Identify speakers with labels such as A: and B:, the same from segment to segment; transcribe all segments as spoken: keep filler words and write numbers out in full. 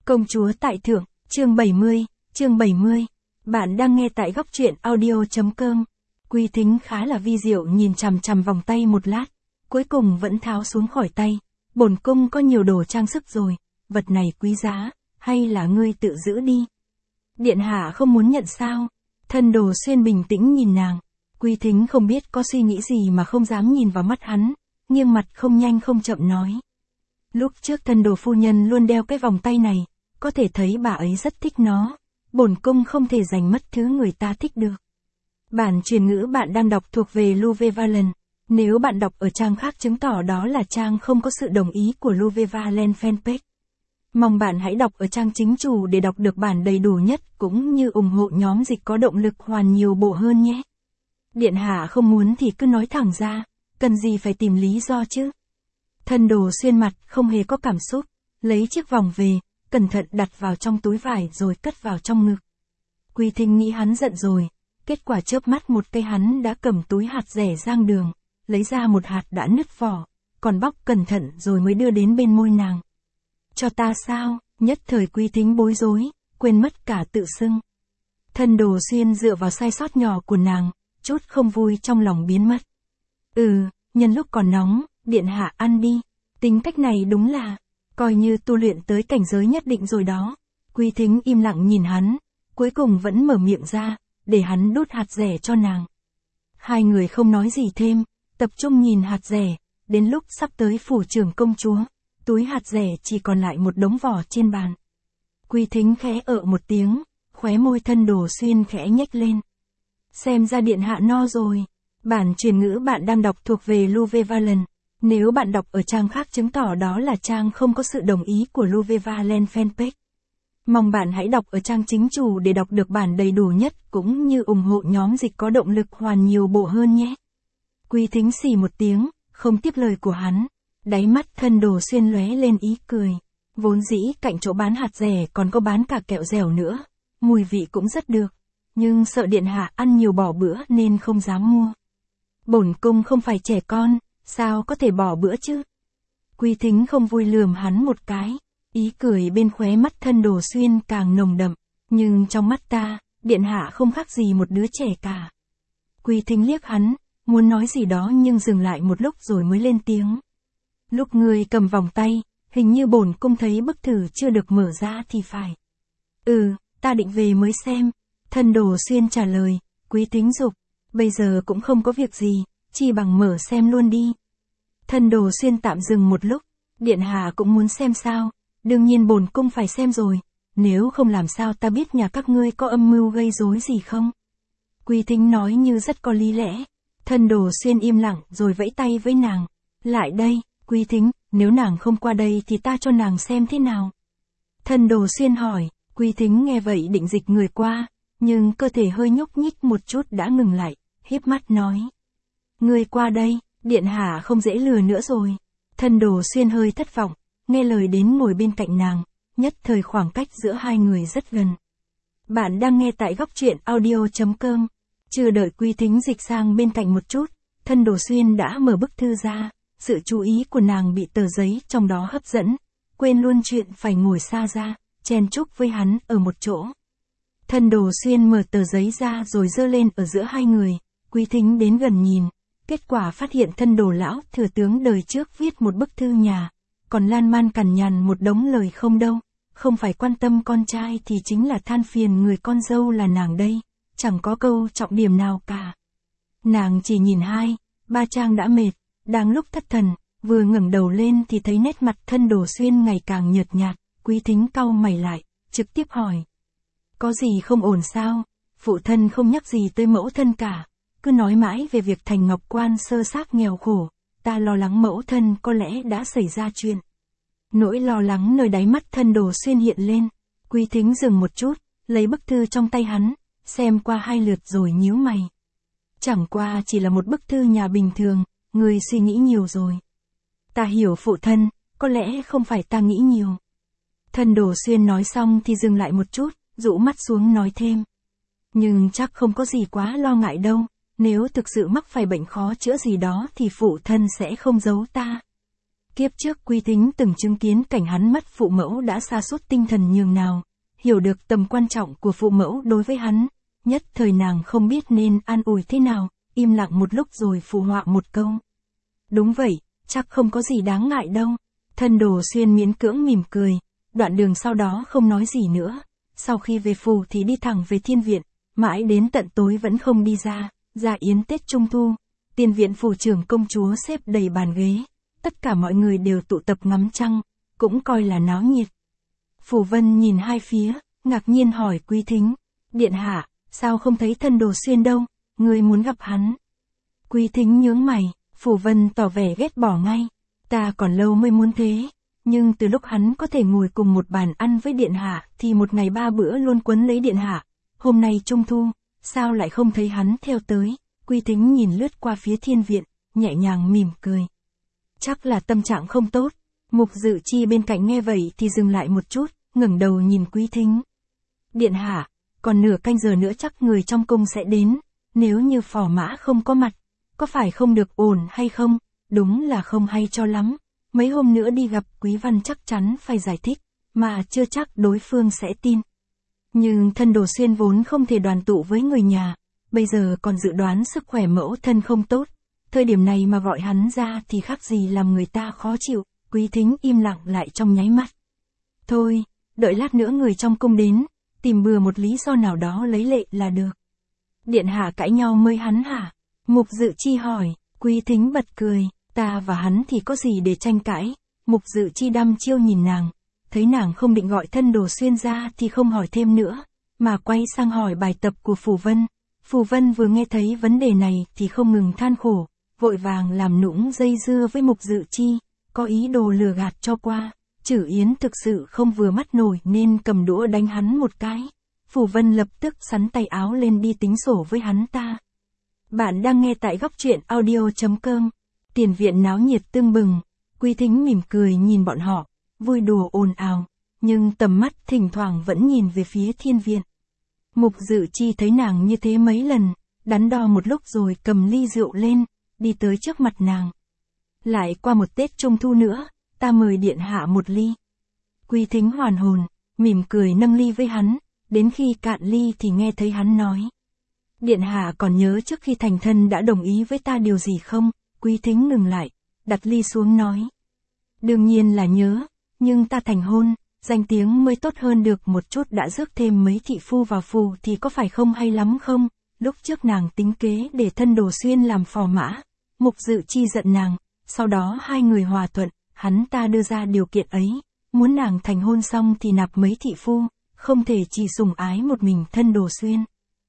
A: Công chúa tại thượng, chương bảy mươi, chương bảy mươi. Bạn đang nghe tại góc truyện audio.com. Quy Thính khá là vi diệu nhìn chằm chằm vòng tay một lát, cuối cùng vẫn tháo xuống khỏi tay. Bổn cung có nhiều đồ trang sức rồi, vật này quý giá, hay là ngươi tự giữ đi? Điện hạ không muốn nhận sao? Thân Đồ Xuyên bình tĩnh nhìn nàng. Quy Thính không biết có suy nghĩ gì mà không dám nhìn vào mắt hắn, nghiêng mặt không nhanh không chậm nói. Lúc trước Thân Đồ phu nhân luôn đeo cái vòng tay này, có thể thấy bà ấy rất thích nó. Bổn cung không thể giành mất thứ người ta thích được. Bản truyền ngữ bạn đang đọc thuộc về Louve Valen. Nếu bạn đọc ở trang khác chứng tỏ đó là trang không có sự đồng ý của Louve Valen fanpage. Mong bạn hãy đọc ở trang chính chủ để đọc được bản đầy đủ nhất cũng như ủng hộ nhóm dịch có động lực hoàn nhiều bộ hơn nhé. Điện hạ không muốn thì cứ nói thẳng ra, cần gì phải tìm lý do chứ. Thân Đồ Xuyên mặt không hề có cảm xúc, lấy chiếc vòng về, cẩn thận đặt vào trong túi vải rồi cất vào trong ngực. Quy Thính nghĩ hắn giận rồi, kết quả chớp mắt một cây hắn đã cầm túi hạt rẻ giang đường, lấy ra một hạt đã nứt vỏ, còn bóc cẩn thận rồi mới đưa đến bên môi nàng. Cho ta sao? Nhất thời Quy Thính bối rối, quên mất cả tự xưng. Thân Đồ Xuyên dựa vào sai sót nhỏ của nàng, chút không vui trong lòng biến mất. Ừ, nhân lúc còn nóng, điện hạ ăn đi. Tính cách này đúng là, coi như tu luyện tới cảnh giới nhất định rồi đó. Quy Thính im lặng nhìn hắn, cuối cùng vẫn mở miệng ra, để hắn đút hạt rẻ cho nàng. Hai người không nói gì thêm, tập trung nhìn hạt rẻ, đến lúc sắp tới phủ trưởng công chúa, túi hạt rẻ chỉ còn lại một đống vỏ trên bàn. Quy Thính khẽ ợ một tiếng, khóe môi Thân Đồ Xuyên khẽ nhếch lên. Xem ra điện hạ no rồi. Bản truyền ngữ bạn đang đọc thuộc về Louve Valen. Nếu bạn đọc ở trang khác chứng tỏ đó là trang không có sự đồng ý của Louve Valen fanpage. Mong bạn hãy đọc ở trang chính chủ để đọc được bản đầy đủ nhất cũng như ủng hộ nhóm dịch có động lực hoàn nhiều bộ hơn nhé. Quy Thính xì một tiếng, không tiếp lời của hắn. Đáy mắt Thân Đồ Xuyên lóe lên ý cười. Vốn dĩ cạnh chỗ bán hạt rẻ còn có bán cả kẹo dẻo nữa. Mùi vị cũng rất được. Nhưng sợ điện hạ ăn nhiều bỏ bữa nên không dám mua. Bổn cung không phải trẻ con, sao có thể bỏ bữa chứ? Quy Thính không vui lườm hắn một cái. Ý cười bên khóe mắt Thân Đồ Xuyên càng nồng đậm. Nhưng trong mắt ta, điện hạ không khác gì một đứa trẻ cả. Quy Thính liếc hắn, muốn nói gì đó nhưng dừng lại một lúc rồi mới lên tiếng. Lúc ngươi cầm vòng tay, hình như bổn cung thấy bức thư chưa được mở ra thì phải. Ừ, ta định về mới xem. Thân Đồ Xuyên trả lời. Quy Thính giục, bây giờ cũng không có việc gì, chi bằng mở xem luôn đi. Thân Đồ Xuyên tạm dừng một lúc, điện hạ cũng muốn xem sao, đương nhiên bổn cung phải xem rồi, nếu không làm sao ta biết nhà các ngươi có âm mưu gây rối gì không? Quy Thính nói như rất có lý lẽ. Thân Đồ Xuyên im lặng rồi vẫy tay với nàng. Lại đây, Quy Thính, nếu nàng không qua đây thì ta cho nàng xem thế nào? Thân Đồ Xuyên hỏi. Quy Thính nghe vậy định dịch người qua, nhưng cơ thể hơi nhúc nhích một chút đã ngừng lại, híp mắt nói. Ngươi qua đây, điện hạ không dễ lừa nữa rồi. Thân Đồ Xuyên hơi thất vọng, nghe lời đến ngồi bên cạnh nàng, nhất thời khoảng cách giữa hai người rất gần. Bạn đang nghe tại góc truyện audio.com. Chưa đợi Quy Thính dịch sang bên cạnh một chút, Thân Đồ Xuyên đã mở bức thư ra, sự chú ý của nàng bị tờ giấy trong đó hấp dẫn, quên luôn chuyện phải ngồi xa ra, chen chúc với hắn ở một chỗ. Thân Đồ Xuyên mở tờ giấy ra rồi giơ lên ở giữa hai người, Quy Thính đến gần nhìn, kết quả phát hiện Thân Đồ lão thừa tướng đời trước viết một bức thư nhà, còn lan man cằn nhằn một đống lời không đâu, không phải quan tâm con trai thì chính là than phiền người con dâu là nàng đây, chẳng có câu trọng điểm nào cả. Nàng chỉ nhìn hai, ba trang đã mệt, đang lúc thất thần, vừa ngẩng đầu lên thì thấy nét mặt Thân Đồ Xuyên ngày càng nhợt nhạt, Quy Thính cau mày lại, trực tiếp hỏi. Có gì không ổn sao? Phụ thân không nhắc gì tới mẫu thân cả, cứ nói mãi về việc Thành Ngọc Quan sơ xác nghèo khổ, ta lo lắng mẫu thân có lẽ đã xảy ra chuyện. Nỗi lo lắng nơi đáy mắt Thân Đồ Xuyên hiện lên, Quy Thính dừng một chút, lấy bức thư trong tay hắn, xem qua hai lượt rồi nhíu mày. Chẳng qua chỉ là một bức thư nhà bình thường, ngươi suy nghĩ nhiều rồi. Ta hiểu phụ thân, có lẽ không phải ta nghĩ nhiều. Thân Đồ Xuyên nói xong thì dừng lại một chút, rũ mắt xuống nói thêm. Nhưng chắc không có gì quá lo ngại đâu, nếu thực sự mắc phải bệnh khó chữa gì đó thì phụ thân sẽ không giấu ta. Kiếp trước Quý Thính từng chứng kiến cảnh hắn mất phụ mẫu đã sa sút tinh thần nhường nào, hiểu được tầm quan trọng của phụ mẫu đối với hắn, nhất thời nàng không biết nên an ủi thế nào, im lặng một lúc rồi phụ họa một câu. Đúng vậy, chắc không có gì đáng ngại đâu. Thân Đồ Xuyên miễn cưỡng mỉm cười, đoạn đường sau đó không nói gì nữa, sau khi về phủ thì đi thẳng về thiên viện, mãi đến tận tối vẫn không đi ra, ra yến Tết Trung Thu, tiền viện phủ trưởng công chúa xếp đầy bàn ghế, tất cả mọi người đều tụ tập ngắm trăng, cũng coi là náo nhiệt. Phủ Vân nhìn hai phía, ngạc nhiên hỏi Quý Thính, điện hạ, sao không thấy Thân Đồ Xuyên đâu, người muốn gặp hắn. Quý Thính nhướng mày, Phủ Vân tỏ vẻ ghét bỏ ngay, ta còn lâu mới muốn thế, nhưng từ lúc hắn có thể ngồi cùng một bàn ăn với điện hạ thì một ngày ba bữa luôn quấn lấy điện hạ, hôm nay Trung Thu, sao lại không thấy hắn theo tới. Quý Thính nhìn lướt qua phía thiên viện, nhẹ nhàng mỉm cười. Chắc là tâm trạng không tốt. Mục Dự Chi bên cạnh nghe vậy thì dừng lại một chút, ngẩng đầu nhìn Quý Thính. Điện hạ, còn nửa canh giờ nữa chắc người trong cung sẽ đến, nếu như phò mã không có mặt, có phải không được ổn hay không? Đúng là không hay cho lắm, mấy hôm nữa đi gặp Quý Văn chắc chắn phải giải thích, mà chưa chắc đối phương sẽ tin. Nhưng Thân Đồ Xuyên vốn không thể đoàn tụ với người nhà, bây giờ còn dự đoán sức khỏe mẫu thân không tốt, thời điểm này mà gọi hắn ra thì khác gì làm người ta khó chịu. Quý Thính im lặng lại trong nháy mắt. Thôi, đợi lát nữa người trong cung đến, tìm bừa một lý do nào đó lấy lệ là được. Điện hạ cãi nhau mới hắn hả? Mục Dự Chi hỏi. Quý Thính bật cười, ta và hắn thì có gì để tranh cãi. Mục Dự Chi đăm chiêu nhìn nàng, thấy nàng không định gọi Thân Đồ Xuyên ra thì không hỏi thêm nữa, mà quay sang hỏi bài tập của Phủ Vân. Phủ Vân vừa nghe thấy vấn đề này thì không ngừng than khổ, vội vàng làm nũng dây dưa với Mục Dự Chi, có ý đồ lừa gạt cho qua. Chử Yến thực sự không vừa mắt nổi nên cầm đũa đánh hắn một cái. Phủ Vân lập tức xắn tay áo lên đi tính sổ với hắn ta. Bạn đang nghe tại góc truyện audio chấm com. Tiền viện náo nhiệt tưng bừng, Quý Thính mỉm cười nhìn bọn họ, vui đùa ồn ào, nhưng tầm mắt thỉnh thoảng vẫn nhìn về phía thiên viện. Mục Dự Chi thấy nàng như thế mấy lần, đắn đo một lúc rồi cầm ly rượu lên, đi tới trước mặt nàng. Lại qua một Tết Trung Thu nữa, ta mời điện hạ một ly. Quý Thính hoàn hồn, mỉm cười nâng ly với hắn, đến khi cạn ly thì nghe thấy hắn nói. Điện hạ còn nhớ trước khi thành thân đã đồng ý với ta điều gì không? Quý Thính ngừng lại, đặt ly xuống nói. Đương nhiên là nhớ, nhưng ta thành hôn, danh tiếng mới tốt hơn được một chút đã rước thêm mấy thị phu vào phủ thì có phải không hay lắm không? Lúc trước nàng tính kế để Thân Đồ Xuyên làm phò mã, Mục Dự Chi giận nàng, sau đó hai người hòa thuận, hắn ta đưa ra điều kiện ấy, muốn nàng thành hôn xong thì nạp mấy thị phu, không thể chỉ sủng ái một mình Thân Đồ Xuyên.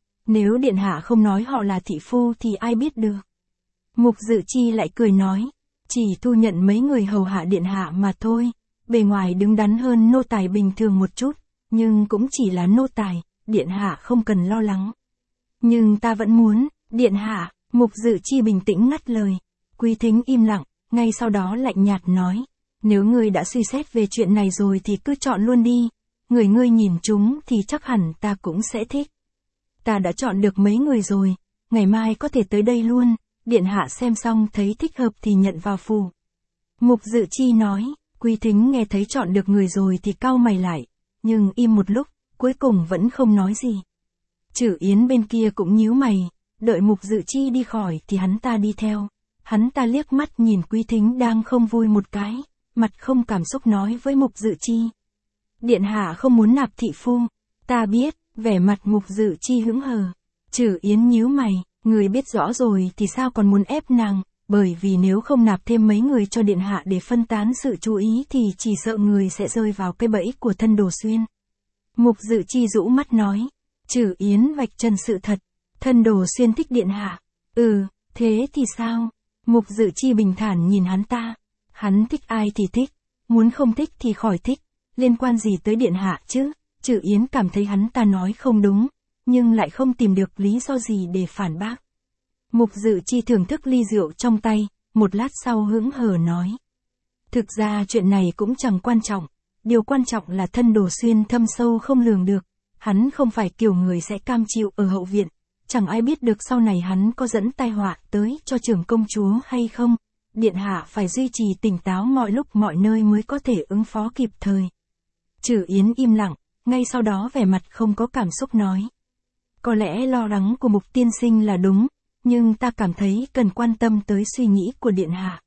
A: Nếu điện hạ không nói họ là thị phu thì ai biết được. Mục Dự Chi lại cười nói, chỉ thu nhận mấy người hầu hạ điện hạ mà thôi, bề ngoài đứng đắn hơn nô tài bình thường một chút, nhưng cũng chỉ là nô tài, điện hạ không cần lo lắng. Nhưng ta vẫn muốn, điện hạ. Mục Dự Chi bình tĩnh ngắt lời. Quý Thính im lặng, ngay sau đó lạnh nhạt nói, nếu ngươi đã suy xét về chuyện này rồi thì cứ chọn luôn đi, người ngươi nhìn chúng thì chắc hẳn ta cũng sẽ thích. Ta đã chọn được mấy người rồi, ngày mai có thể tới đây luôn, điện hạ xem xong thấy thích hợp thì nhận vào phủ. Mục Dự Chi nói. Quý Thính nghe thấy chọn được người rồi thì cau mày lại, nhưng im một lúc, cuối cùng vẫn không nói gì. Chử Yến bên kia cũng nhíu mày, đợi Mục Dự Chi đi khỏi thì hắn ta đi theo. Hắn ta liếc mắt nhìn Quý Thính đang không vui một cái, mặt không cảm xúc nói với Mục Dự Chi. Điện hạ không muốn nạp thị phu, ta biết, vẻ mặt Mục Dự Chi hững hờ. Chử Yến nhíu mày, người biết rõ rồi thì sao còn muốn ép nàng, bởi vì nếu không nạp thêm mấy người cho điện hạ để phân tán sự chú ý thì chỉ sợ người sẽ rơi vào cái bẫy của Thân Đồ Xuyên. Mục Dự Chi rũ mắt nói. Chử Yến vạch trần sự thật. Thân Đồ Xuyên thích điện hạ. Ừ, thế thì sao? Mục Dự Chi bình thản nhìn hắn ta. Hắn thích ai thì thích, muốn không thích thì khỏi thích, liên quan gì tới điện hạ chứ? Chử Yến cảm thấy hắn ta nói không đúng, nhưng lại không tìm được lý do gì để phản bác. Mục Dự Chi thưởng thức ly rượu trong tay, một lát sau hững hờ nói. Thực ra chuyện này cũng chẳng quan trọng, điều quan trọng là Thân Đồ Xuyên thâm sâu không lường được, hắn không phải kiểu người sẽ cam chịu ở hậu viện, chẳng ai biết được sau này hắn có dẫn tai họa tới cho trưởng công chúa hay không, điện hạ phải duy trì tỉnh táo mọi lúc mọi nơi mới có thể ứng phó kịp thời. Trử Yến im lặng, ngay sau đó vẻ mặt không có cảm xúc nói. Có lẽ lo lắng của Mục tiên sinh là đúng, nhưng ta cảm thấy cần quan tâm tới suy nghĩ của điện hạ.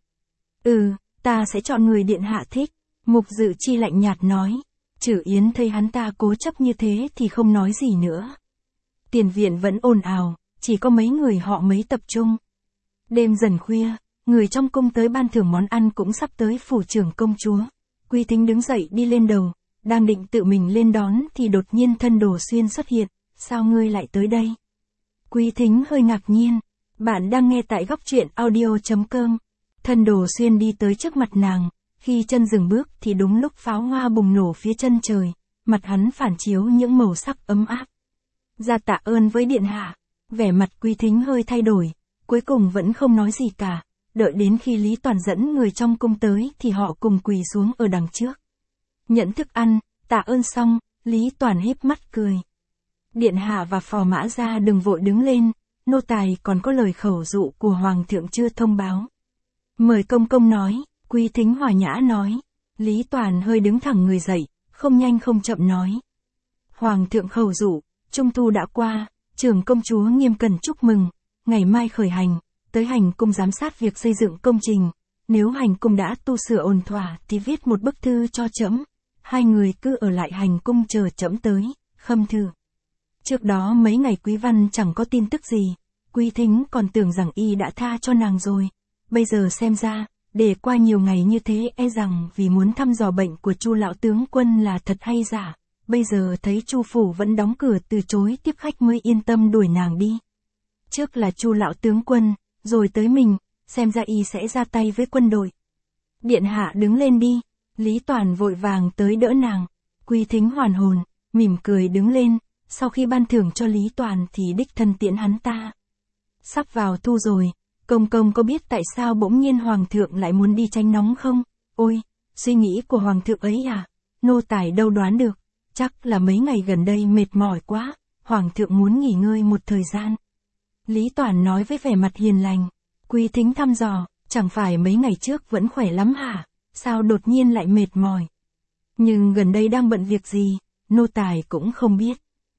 A: Ừ, ta sẽ chọn người điện hạ thích, Mục Dự Chi lạnh nhạt nói. Trử Yến thấy hắn ta cố chấp như thế thì không nói gì nữa. Tiền viện vẫn ồn ào, chỉ có mấy người họ mới tập trung. Đêm dần khuya, người trong cung tới ban thưởng món ăn cũng sắp tới phủ trưởng công chúa. Quý Thính đứng dậy đi lên đầu, đang định tự mình lên đón thì đột nhiên Thân Đồ Xuyên xuất hiện. Sao ngươi lại tới đây? Quý Thính hơi ngạc nhiên. Bạn đang nghe tại góc truyện audio chấm com. Thân Đồ Xuyên đi tới trước mặt nàng. Khi chân dừng bước thì đúng lúc pháo hoa bùng nổ phía chân trời. Mặt hắn phản chiếu những màu sắc ấm áp. Ra tạ ơn với điện hạ. Vẻ mặt Quý Thính hơi thay đổi. Cuối cùng vẫn không nói gì cả. Đợi đến khi Lý Toàn dẫn người trong cung tới thì họ cùng quỳ xuống ở đằng trước. Nhận thức ăn, tạ ơn xong, Lý Toàn híp mắt cười. Điện hạ và phò mã gia đừng vội đứng lên, nô tài còn có lời khẩu dụ của hoàng thượng chưa thông báo. Mời công công nói, Quý Thính hòa nhã nói. Lý Toàn hơi đứng thẳng người dậy, không nhanh không chậm nói. Hoàng thượng khẩu dụ, trung thu đã qua, trưởng công chúa nghiêm cẩn chúc mừng, ngày mai khởi hành, tới hành cung giám sát việc xây dựng công trình. Nếu hành cung đã tu sửa ổn thỏa thì viết một bức thư cho trẫm. Hai người cứ ở lại hành cung chờ trẫm tới, khâm thư. Trước đó mấy ngày Quý Văn chẳng có tin tức gì, Quý Thính còn tưởng rằng y đã tha cho nàng rồi. Bây giờ xem ra, để qua nhiều ngày như thế e rằng vì muốn thăm dò bệnh của Chu lão tướng quân là thật hay giả. Bây giờ thấy Chu phủ vẫn đóng cửa từ chối tiếp khách mới yên tâm đuổi nàng đi. Trước là Chu lão tướng quân, rồi tới mình, xem ra y sẽ ra tay với quân đội. Điện hạ đứng lên đi. Lý Toàn vội vàng tới đỡ nàng. Quý Thính hoàn hồn, mỉm cười đứng lên. Sau khi ban thưởng cho Lý Toàn thì đích thân tiễn hắn ta. Sắp vào thu rồi, công công có biết tại sao bỗng nhiên hoàng thượng lại muốn đi tránh nóng không? Ôi, suy nghĩ của hoàng thượng ấy à? Nô tài đâu đoán được, chắc là mấy ngày gần đây mệt mỏi quá, hoàng thượng muốn nghỉ ngơi một thời gian. Lý Toàn nói với vẻ mặt hiền lành. Quý Thính thăm dò, chẳng phải mấy ngày trước vẫn khỏe lắm hả? Sao đột nhiên lại mệt mỏi? Nhưng gần đây đang bận việc gì, nô tài cũng không biết.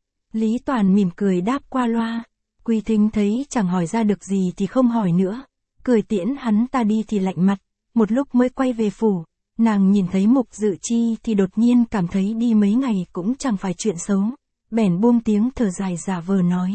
A: Lý Toàn mỉm cười đáp qua loa. Quý Thính thấy chẳng hỏi ra được gì thì không hỏi nữa. Cười tiễn hắn ta đi thì lạnh mặt. Một lúc mới quay về phủ. Nàng nhìn thấy Mục Dự Chi thì đột nhiên cảm thấy đi mấy ngày cũng chẳng phải chuyện xấu. Bèn buông tiếng thở dài giả vờ nói.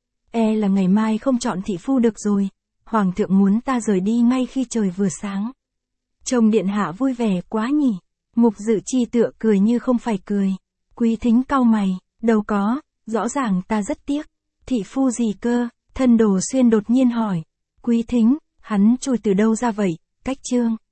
A: E là ngày mai không chọn thị phu được rồi. Hoàng thượng muốn ta rời đi ngay khi trời vừa sáng. Trông điện hạ vui vẻ quá nhỉ. Mục Dự Chi tựa cười như không phải cười. Quý Thính cau mày. Đâu có, rõ ràng ta rất tiếc. Thị phu gì cơ? Thân Đồ Xuyên đột nhiên hỏi. Quý Thính, hắn chui từ đâu ra vậy? Cách chương.